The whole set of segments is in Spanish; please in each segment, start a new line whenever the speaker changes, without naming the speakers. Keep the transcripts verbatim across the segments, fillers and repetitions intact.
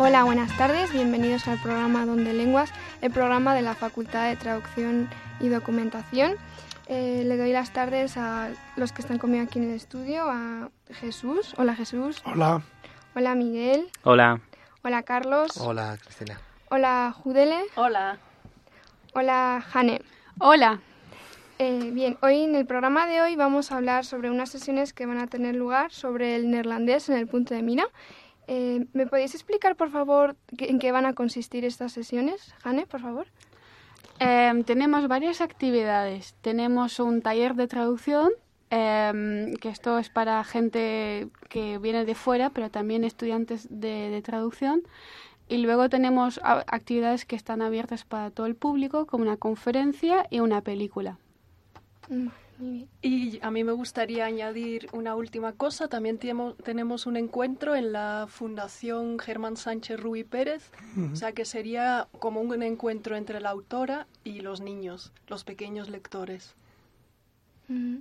Hola, buenas tardes, bienvenidos al programa Don de Lenguas, el programa de la Facultad de Traducción y Documentación. Eh, le doy las tardes a los que están conmigo aquí en el estudio, a Jesús. Hola, Jesús.
Hola.
Hola, Miguel.
Hola.
Hola, Carlos.
Hola, Cristina.
Hola, Judele.
Hola.
Hola, Jane.
Hola.
Eh, bien, hoy en el programa de hoy vamos a hablar sobre unas sesiones que van a tener lugar sobre el neerlandés en el punto de mira. Eh, ¿Me podéis explicar, por favor, en qué van a consistir estas sesiones? Jane, por favor.
Eh, tenemos varias actividades. Tenemos un taller de traducción, eh, que esto es para gente que viene de fuera, pero también estudiantes de, de traducción. Y luego tenemos a- actividades que están abiertas para todo el público, como una conferencia y una película.
Mm, muy bien.
Y a mí me gustaría añadir una última cosa. También tenemos, tenemos un encuentro en la Fundación Germán Sánchez Ruy Pérez,
Uh-huh.
o sea que sería como un encuentro entre la autora y los niños, los pequeños lectores.
Mm.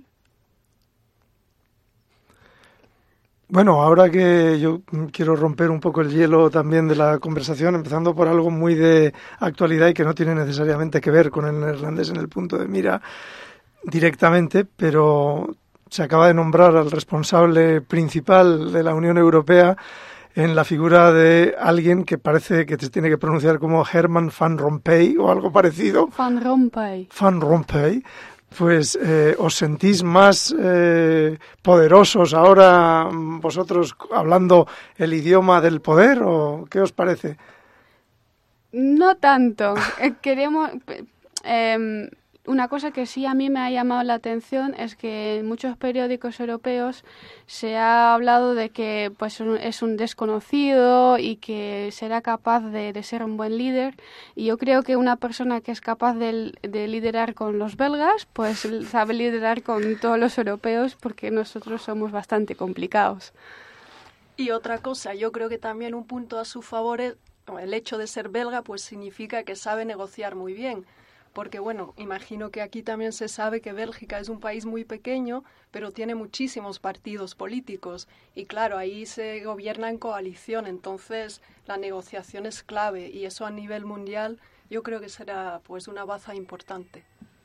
Bueno, ahora que yo quiero romper un poco el hielo también de la conversación, empezando por algo muy de actualidad y que no tiene necesariamente que ver con el neerlandés en el punto de mira directamente, pero se acaba de nombrar al responsable principal de la Unión Europea en la figura de alguien que parece que se tiene que pronunciar como Herman Van Rompuy o algo parecido.
Van Rompuy.
Van Rompuy. Pues eh, os sentís más eh, poderosos ahora vosotros hablando el idioma del poder, ¿o qué os parece?
No tanto. Eh, Queremos... eh, una cosa que sí a mí me ha llamado la atención es que en muchos periódicos europeos se ha hablado de que pues un- es un desconocido y que será capaz de, de ser un buen líder. Y yo creo que una persona que es capaz de, de liderar con los belgas, pues sabe liderar con todos los europeos, porque nosotros somos bastante complicados.
Y otra cosa, yo creo que también un punto a su favor es el hecho de ser belga, pues significa que sabe negociar muy bien. Porque, bueno, imagino que aquí también se sabe que Bélgica es un país muy pequeño, pero tiene muchísimos partidos políticos. Y claro, ahí se gobierna en coalición, entonces la negociación es clave. Y eso a nivel mundial yo creo que será pues una baza importante.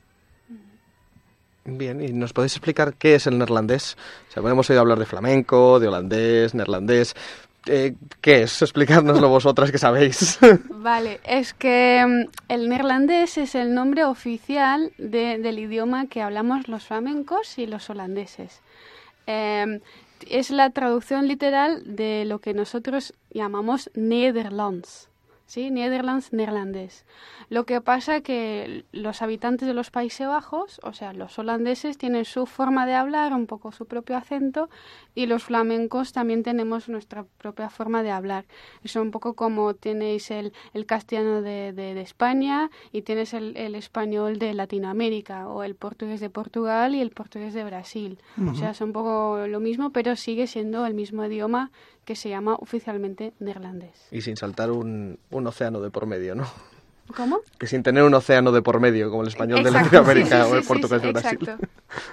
Bien, ¿y nos podéis explicar qué es el neerlandés? O sea, bueno, hemos oído hablar de flamenco, de holandés, neerlandés. Eh, ¿Qué es? Explicádnoslo vosotras que sabéis.
Vale, es que mm, el neerlandés es el nombre oficial de- del idioma que hablamos los flamencos y los holandeses. Eh, es la traducción literal de lo que nosotros llamamos Nederlands, ¿sí? Nederlands, neerlandés. Lo que pasa que los habitantes de los Países Bajos, o sea, los holandeses, tienen su forma de hablar, un poco su propio acento, y los flamencos también tenemos nuestra propia forma de hablar. Es un poco como tenéis el, el castellano de, de, de España y tienes el, el español de Latinoamérica, o el portugués de Portugal y el portugués de Brasil. O sea, es un poco lo mismo, pero sigue siendo el mismo idioma que se llama oficialmente neerlandés.
Y sin saltar un, un océano de por medio, ¿no?
¿Cómo?
Que sin tener un océano de por medio, como el español de
Exacto,
Latinoamérica
sí, sí,
o el
sí,
portugués
sí,
de Brasil.
exacto.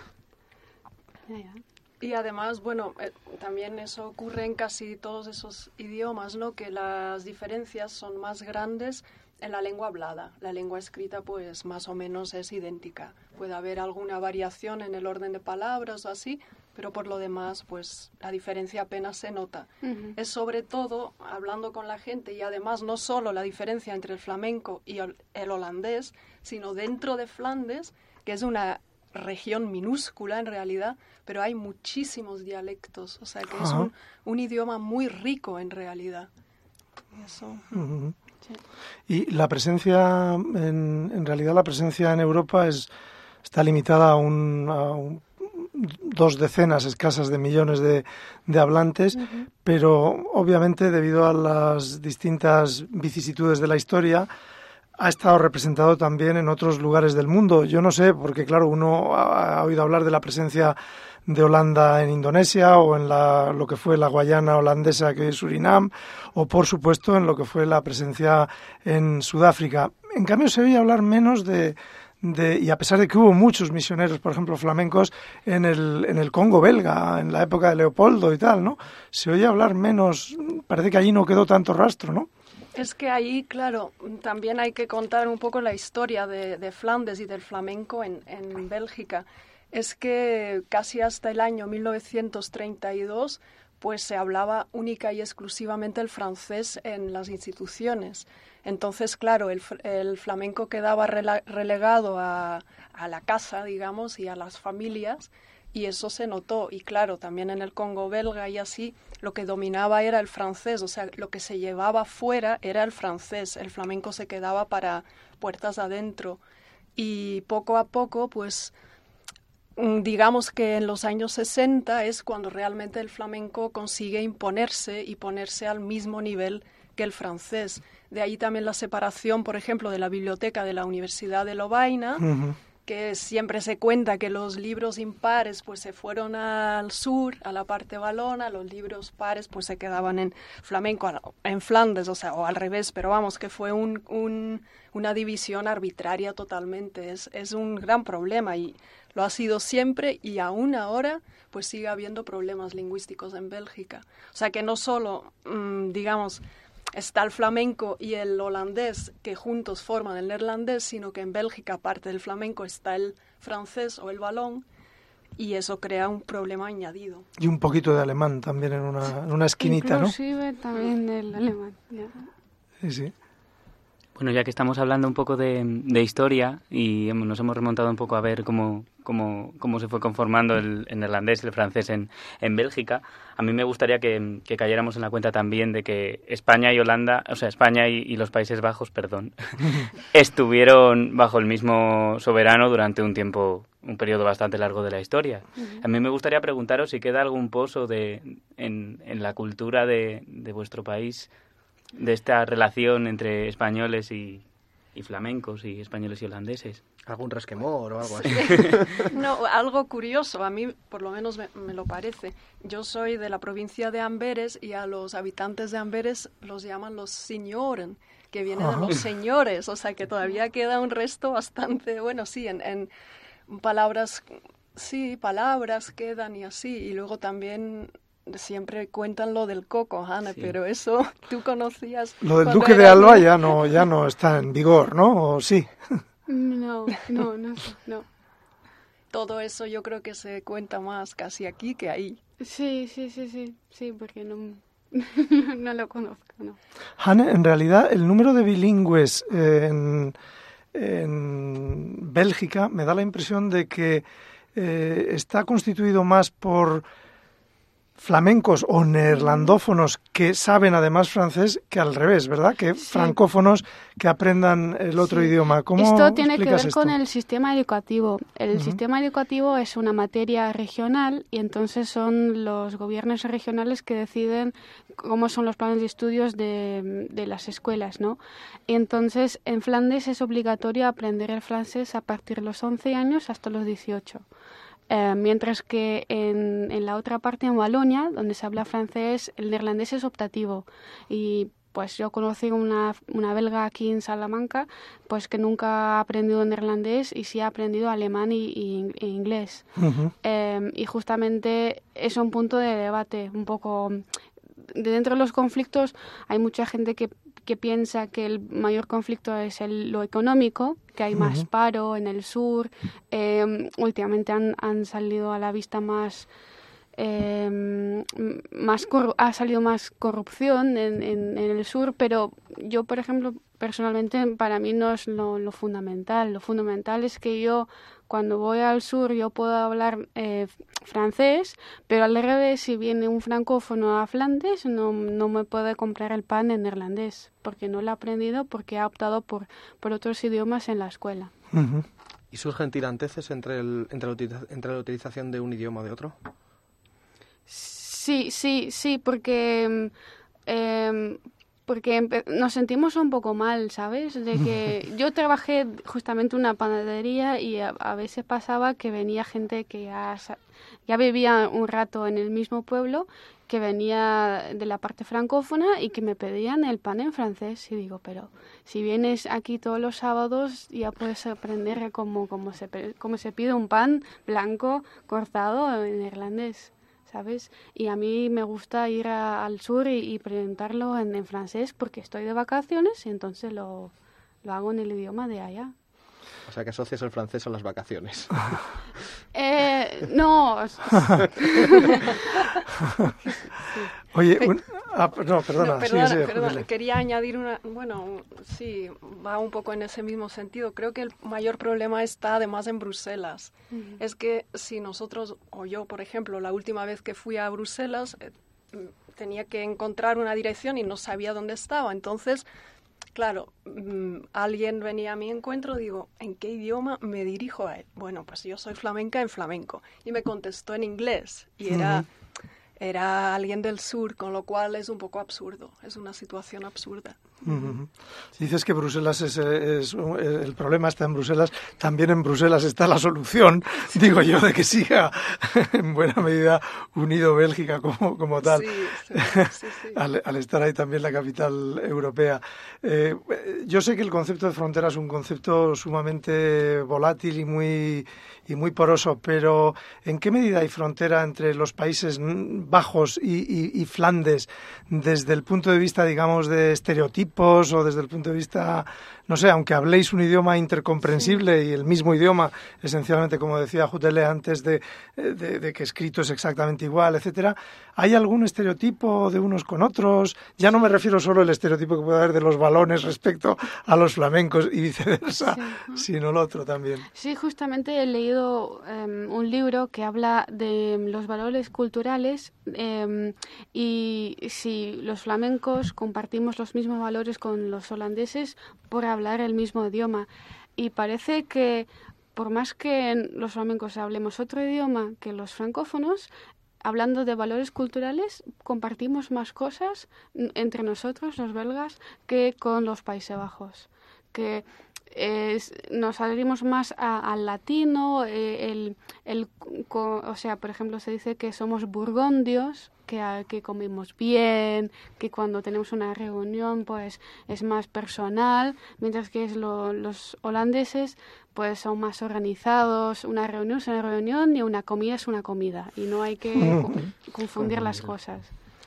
Ya, ya.
Y además, bueno, eh, también eso ocurre en casi todos esos idiomas, ¿no? Que las diferencias son más grandes en la lengua hablada. La lengua escrita, pues, más o menos es idéntica. Puede haber alguna variación en el orden de palabras o así, pero por lo demás, pues, la diferencia apenas se nota.
Ujú.
Es sobre todo, hablando con la gente, y además no solo la diferencia entre el flamenco y el, el holandés, sino dentro de Flandes, que es una región minúscula en realidad, pero hay muchísimos dialectos, o sea que es
Ajá.
un, un idioma muy rico en realidad. Eso.
Ujú. Y la presencia, en, en realidad la presencia en Europa es está limitada a, un, a un- dos decenas escasas de millones de, de hablantes,
Ujú.
pero obviamente debido a las distintas vicisitudes de la historia ha estado representado también en otros lugares del mundo. Yo no sé, porque claro, uno ha, ha oído hablar de la presencia de Holanda en Indonesia o en la, lo que fue la Guayana holandesa, que es Surinam, o por supuesto en lo que fue la presencia en Sudáfrica. En cambio se oye hablar menos de, de, y a pesar de que hubo muchos misioneros, por ejemplo, flamencos, en el, en el Congo belga, en la época de Leopoldo y tal, ¿no? Se oye hablar menos, parece que allí no quedó tanto rastro, ¿no?
Es que ahí, claro, también hay que contar un poco la historia de, de Flandes y del flamenco en, en Bélgica. Es que casi hasta el año mil novecientos treinta y dos pues se hablaba única y exclusivamente el francés en las instituciones. Entonces, claro, el, el flamenco quedaba rela, relegado a, a la casa, digamos, y a las familias, y eso se notó. Y claro, también en el Congo belga y así, lo que dominaba era el francés, o sea, lo que se llevaba fuera era el francés, el flamenco se quedaba para puertas adentro. Y poco a poco, pues, digamos que en los años sesenta es cuando realmente el flamenco consigue imponerse y ponerse al mismo nivel que el francés. De ahí también la separación, por ejemplo, de la biblioteca de la Universidad de Lovaina, uh-huh. que siempre se cuenta que los libros impares pues se fueron al sur, a la parte valona, los libros pares pues se quedaban en flamenco, en Flandes, o sea, o al revés, pero vamos, que fue un, un, una división arbitraria totalmente. Es, es un gran problema y lo ha sido siempre, y aún ahora pues sigue habiendo problemas lingüísticos en Bélgica. O sea que no solo, mmm, digamos, está el flamenco y el holandés que juntos forman el neerlandés, sino que en Bélgica, aparte del flamenco, está el francés o el valón, y eso crea un problema añadido.
Y un poquito de alemán también en una, en una esquinita,
Inclusive,
¿no?
también el alemán. Ya.
Sí, sí.
Bueno, ya que estamos hablando un poco de, de historia y hemos, nos hemos remontado un poco a ver cómo, cómo, cómo se fue conformando el, el neerlandés y el francés en, en Bélgica, a mí me gustaría que, que cayéramos en la cuenta también de que España y Holanda, o sea, España y, y los Países Bajos, perdón, estuvieron bajo el mismo soberano durante un tiempo, un periodo bastante largo de la historia. Uh-huh. A mí me gustaría preguntaros si queda algún pozo de, en, en la cultura de, de vuestro país, de esta relación entre españoles y, y flamencos y españoles y holandeses.
¿Algún resquemor o algo así?
No, algo curioso, a mí por lo menos me, me lo parece. Yo soy de la provincia de Amberes y a los habitantes de Amberes los llaman los signoren, que viene de los señores, o sea que todavía queda un resto bastante, bueno, sí, en, en palabras, sí, palabras quedan y así, y luego también siempre cuentan lo del coco, Hanne, sí. Pero eso tú conocías.
Lo del Duque de Alba ya no, ya no está en vigor, ¿no? ¿O sí?
No, no, no, no.
Todo eso yo creo que se cuenta más casi aquí que ahí.
Sí, sí, sí, sí, sí, porque no, no lo conozco, no.
Hanne, en realidad el número de bilingües eh, en, en Bélgica me da la impresión de que eh, está constituido más por flamencos o neerlandófonos que saben además francés que al revés, ¿verdad? Que sí. Francófonos que aprendan el otro sí. idioma. ¿Cómo
esto tiene que ver
esto?
Con el sistema educativo. El uh-huh. sistema educativo es una materia regional y entonces son los gobiernos regionales que deciden cómo son los planes de estudios de, de las escuelas, ¿no? Y entonces en Flandes es obligatorio aprender el francés a partir de los once años hasta los dieciocho. Eh, mientras que en, en la otra parte, en Valonia, donde se habla francés, el neerlandés es optativo. Y pues yo conocí una, una belga aquí en Salamanca, pues que nunca ha aprendido neerlandés y sí ha aprendido alemán y, y, y inglés. Uh-huh. Eh, y justamente es un punto de debate, un poco. De dentro de los conflictos hay mucha gente que que piensa que el mayor conflicto es el, lo económico, que hay más uh-huh. paro en el sur. Eh, últimamente han, han salido a la vista más, eh, más corru- ha salido más corrupción en, en, en el sur, pero yo, por ejemplo, personalmente, para mí no es lo, lo fundamental. Lo fundamental es que yo, cuando voy al sur, yo puedo hablar eh, francés, pero al revés, si viene un francófono a Flandes, no, no me puede comprar el pan en neerlandés, porque no lo ha aprendido, porque ha optado por, por otros idiomas en la escuela.
Uh-huh.
¿Y surgen tiranteces entre, el, entre, la utiliza, entre la utilización de un idioma o de otro?
Sí, sí, sí, porque... Eh, porque empe- nos sentimos un poco mal, ¿sabes? De que yo trabajé justamente en una panadería y a, a veces pasaba que venía gente que ya, ya vivía un rato en el mismo pueblo, que venía de la parte francófona y que me pedían el pan en francés. Y digo, pero si vienes aquí todos los sábados ya puedes aprender cómo, cómo, se, cómo se pide un pan blanco cortado en neerlandés. ¿sabes? Y a mí me gusta ir a, al sur y, y presentarlo en, en francés porque estoy de vacaciones y entonces lo, lo hago en el idioma de allá.
O sea, que asocias el francés a las vacaciones.
Eh, no.
Oye, un, ah, no, perdona,
No, perdona,
sigue, sigue,
perdona,
Julia.
quería añadir una, bueno, sí, va un poco en ese mismo sentido. Creo que el mayor problema está además en Bruselas. Uh-huh. Es que si nosotros, o yo, por ejemplo, la última vez que fui a Bruselas, eh, tenía que encontrar una dirección y no sabía dónde estaba. Entonces, claro, mmm, alguien venía a mi encuentro, digo, ¿en qué idioma me dirijo a él? Bueno, pues yo soy flamenca en flamenco. Y me contestó en inglés. Y era, uh-huh. era alguien del sur, con lo cual es un poco absurdo. Es una situación absurda.
Uh-huh. Si dices que Bruselas es, es, es el problema está en Bruselas, también en Bruselas está la solución, sí. digo yo, de que siga en buena medida unido Bélgica como, como tal,
sí, sí, sí, sí.
al, al estar ahí también la capital europea. Eh, yo sé que el concepto de frontera es un concepto sumamente volátil y muy, y muy poroso, pero ¿en qué medida hay frontera entre los Países Bajos y, y, y Flandes desde el punto de vista, digamos, de estereotipos o desde el punto de vista, no sé, aunque habléis un idioma intercomprensible sí. y el mismo idioma, esencialmente, como decía Jutele antes, de, de, de que escrito es exactamente igual, etcétera, ¿hay algún estereotipo de unos con otros? Ya no me refiero solo al estereotipo que puede haber de los balones respecto a los flamencos y viceversa, sí. sino el otro también.
Sí, justamente he leído um, un libro que habla de los valores culturales um, y si los flamencos compartimos los mismos valores con los holandeses por hablar el mismo idioma. Y parece que por más que los flamencos hablemos otro idioma que los francófonos, hablando de valores culturales, compartimos más cosas entre nosotros, los belgas, que con los Países Bajos. Que es, nos adherimos más a, al latino, eh, el, el, co, o sea, por ejemplo, se dice que somos burgundios, que, que comemos bien, que cuando tenemos una reunión pues es más personal, mientras que es lo, los holandeses pues son más organizados, una reunión es una reunión y una comida es una comida y no hay que confundir las cosas.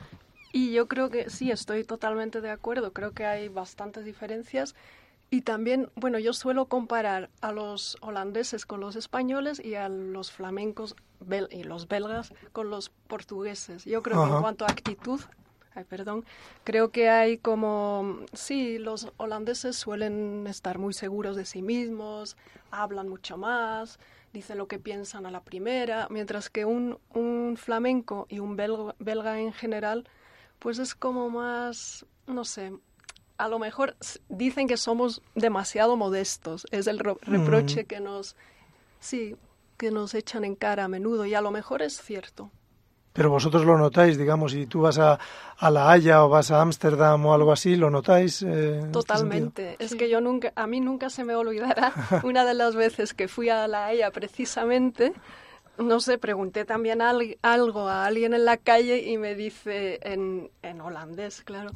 Y yo creo que sí, estoy totalmente de acuerdo, creo que hay bastantes diferencias. Y también, bueno, yo suelo comparar a los holandeses con los españoles y a los flamencos bel- y los belgas con los portugueses. Yo creo Ajá. que en cuanto a actitud, ay, perdón, creo que hay como, sí, los holandeses suelen estar muy seguros de sí mismos, hablan mucho más, dicen lo que piensan a la primera, mientras que un, un flamenco y un belga, belga en general, pues es como más, no sé, a lo mejor dicen que somos demasiado modestos, es el ro- reproche mm. que nos, sí, que nos echan en cara a menudo y a lo mejor es cierto.
Pero vosotros lo notáis, digamos, si tú vas a, a La Haya o vas a Ámsterdam o algo así, ¿lo notáis? Eh,
Totalmente.
Este
es sí. que yo nunca, a mí nunca se me olvidará una de las veces que fui a La Haya precisamente. No sé, pregunté también al, algo a alguien en la calle y me dice en, en holandés, claro.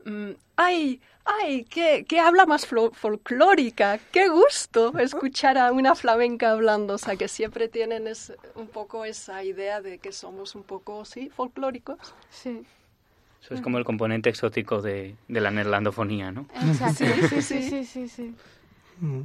¡Ay, ay, qué, qué habla más fol- folclórica! ¡Qué gusto escuchar a una flamenca hablando! O sea, que siempre tienen es, un poco esa idea de que somos un poco, sí, folclóricos.
Sí.
Eso es como el componente exótico de, de la neerlandofonía, ¿no?
Exacto, sí, sí, sí, sí, sí.
Mm.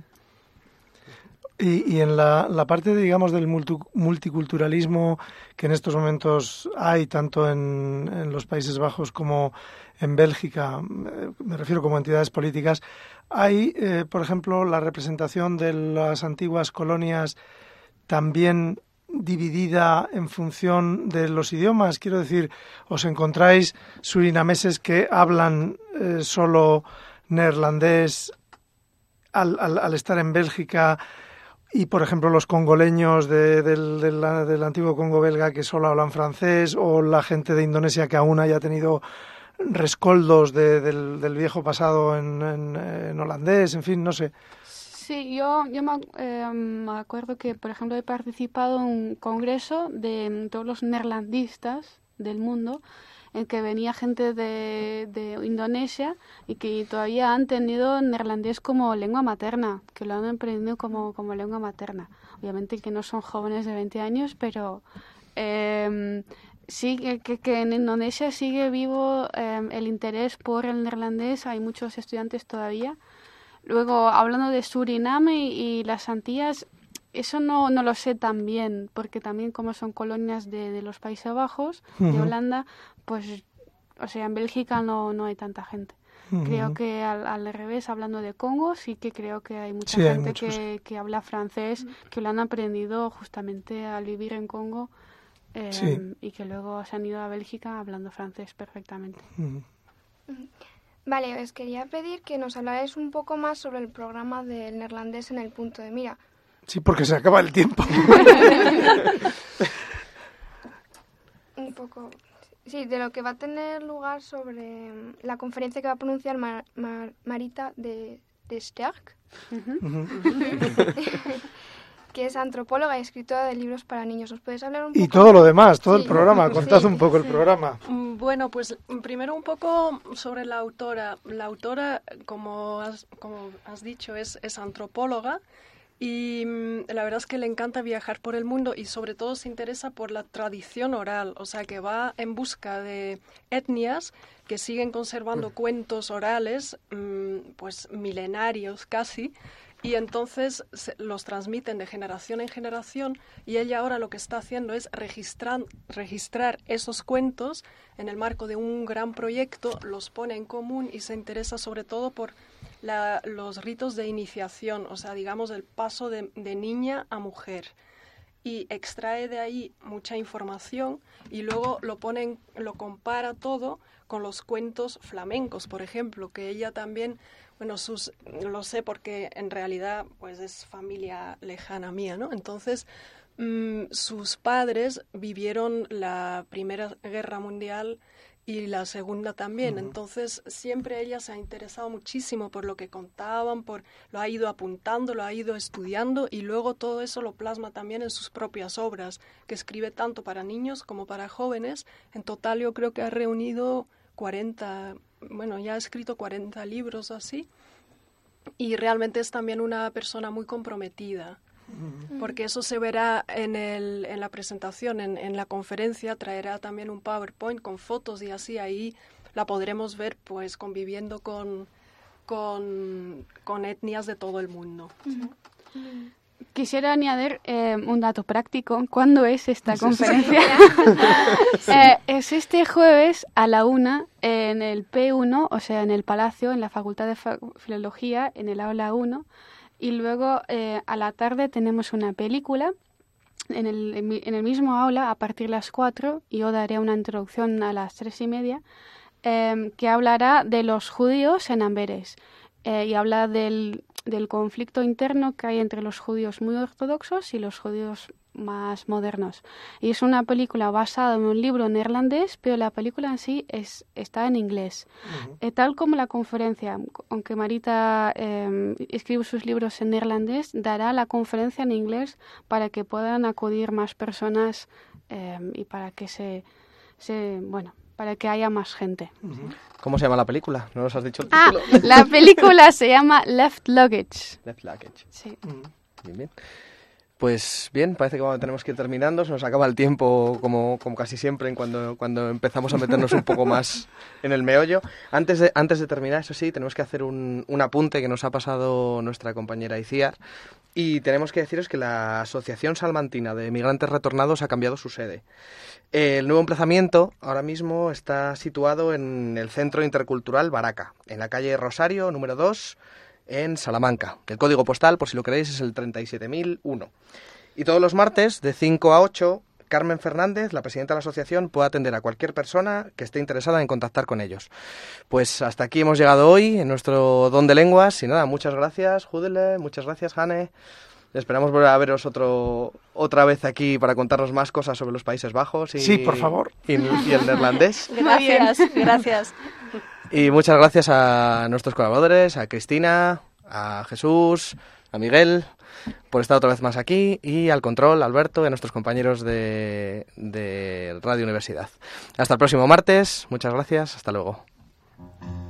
Y, y en la, la parte, digamos, del multi, multiculturalismo que en estos momentos hay, tanto en, en los Países Bajos como en Bélgica, me refiero como entidades políticas, hay, eh, por ejemplo, la representación de las antiguas colonias también dividida en función de los idiomas. Quiero decir, os encontráis surinameses que hablan eh, solo neerlandés al, al, al estar en Bélgica, y, por ejemplo, los congoleños de, del, del, del antiguo Congo belga que solo hablan francés, o la gente de Indonesia que aún haya tenido rescoldos de, del, del viejo pasado en, en, en holandés, en fin, no sé.
Sí, yo, yo me, eh, me acuerdo que, por ejemplo, he participado en un congreso de todos los neerlandistas del mundo, en que venía gente de, de Indonesia y que todavía han tenido neerlandés como lengua materna, que lo han aprendido como, como lengua materna. Obviamente que no son jóvenes de veinte años, pero eh, sí, que, que, que en Indonesia sigue vivo eh, el interés por el neerlandés, hay muchos estudiantes todavía. Luego, hablando de Surinam y, y las Antillas, eso no, no lo sé tan bien, porque también como son colonias de, de los Países Bajos, uh-huh. de Holanda, pues, o sea, en Bélgica no, no hay tanta gente. Uh-huh. Creo que al, al revés, hablando de Congo, sí que creo que hay mucha
sí,
gente
hay
que, que habla francés, uh-huh. que lo han aprendido justamente al vivir en Congo eh, sí. y que luego se han ido a Bélgica hablando francés perfectamente.
Uh-huh.
Uh-huh. Vale, os quería pedir que nos hablarais un poco más sobre el programa del neerlandés en el punto de mira.
Sí, porque se acaba el tiempo.
Un poco, sí, de lo que va a tener lugar sobre la conferencia que va a pronunciar Mar, Mar, Marita de, de Sterk, uh-huh. Uh-huh. que es antropóloga y escritora de libros para niños. ¿Os podéis hablar un poco?
Y todo lo demás, todo
sí.
el programa. Contad
sí,
un poco
sí.
el programa.
Bueno, pues primero un poco sobre la autora. La autora, como has, como has dicho, es, es antropóloga y la verdad es que le encanta viajar por el mundo y sobre todo se interesa por la tradición oral, o sea que va en busca de etnias que siguen conservando cuentos orales, pues milenarios casi, y entonces se, los transmiten de generación en generación y ella ahora lo que está haciendo es registrar, registrar esos cuentos en el marco de un gran proyecto, los pone en común y se interesa sobre todo por la, los ritos de iniciación, o sea, digamos el paso de, de niña a mujer. Y extrae de ahí mucha información y luego lo pone, lo compara todo con los cuentos flamencos, por ejemplo, que ella también... Bueno, sus, lo sé porque en realidad pues es familia lejana mía, ¿no? Entonces, mmm, sus padres vivieron la Primera Guerra Mundial y la Segunda también. Uh-huh. Entonces, siempre ella se ha interesado muchísimo por lo que contaban, por lo ha ido apuntando, lo ha ido estudiando y luego todo eso lo plasma también en sus propias obras, que escribe tanto para niños como para jóvenes. En total yo creo que ha reunido cuarenta... Bueno, ya ha escrito cuarenta libros así y realmente es también una persona muy comprometida mm. porque eso se verá en, el, en la presentación, en, en la conferencia traerá también un PowerPoint con fotos y así ahí la podremos ver pues conviviendo con, con, con etnias de todo el mundo.
Mm. Mm. Quisiera añadir eh, un dato práctico. ¿Cuándo es esta sí, conferencia? Sí. eh, es este jueves a la una en el P uno, o sea, en el Palacio, en la Facultad de Fa- Filología, en el aula uno. Y luego eh, a la tarde tenemos una película en el, en el mismo aula a partir de las cuatro. Y yo daré una introducción a las tres y media eh, que hablará de los judíos en Amberes. Eh, y habla del, del conflicto interno que hay entre los judíos muy ortodoxos y los judíos más modernos. Y es una película basada en un libro neerlandés, pero la película en sí es, está en inglés. Uh-huh. Eh, tal como la conferencia, aunque Marita eh, escribe sus libros en neerlandés, dará la conferencia en inglés para que puedan acudir más personas eh, y para que se, se bueno, para que haya más gente.
Uh-huh. ¿Cómo se llama la película? ¿No nos has dicho el
ah,
título?
La película se llama Left Luggage.
Left Luggage.
Sí.
Uh-huh. Bien, bien. Pues bien, parece que bueno, tenemos que ir terminando. Se nos acaba el tiempo, como, como casi siempre, en cuando, cuando empezamos a meternos un poco más en el meollo. Antes de, antes de terminar, eso sí, tenemos que hacer un, un apunte que nos ha pasado nuestra compañera Iciar. Y tenemos que deciros que la Asociación Salmantina de Migrantes Retornados ha cambiado su sede. El nuevo emplazamiento ahora mismo está situado en el Centro Intercultural Baraca, en la calle Rosario, número dos, en Salamanca. El código postal, por si lo queréis, es el treinta y siete mil uno. Y todos los martes, de cinco a ocho, Carmen Fernández, la presidenta de la asociación, puede atender a cualquier persona que esté interesada en contactar con ellos. Pues hasta aquí hemos llegado hoy en nuestro Don de Lenguas. Y nada, muchas gracias, Judele, muchas gracias, Hane. Esperamos volver a veros otro, otra vez aquí para contarnos más cosas sobre los Países Bajos. Y,
sí, por favor.
Y, y el neerlandés.
Gracias, gracias.
Y muchas gracias a nuestros colaboradores, a Cristina, a Jesús, a Miguel, por estar otra vez más aquí, y al control, a Alberto, y a nuestros compañeros de, de Radio Universidad. Hasta el próximo martes, muchas gracias, hasta luego.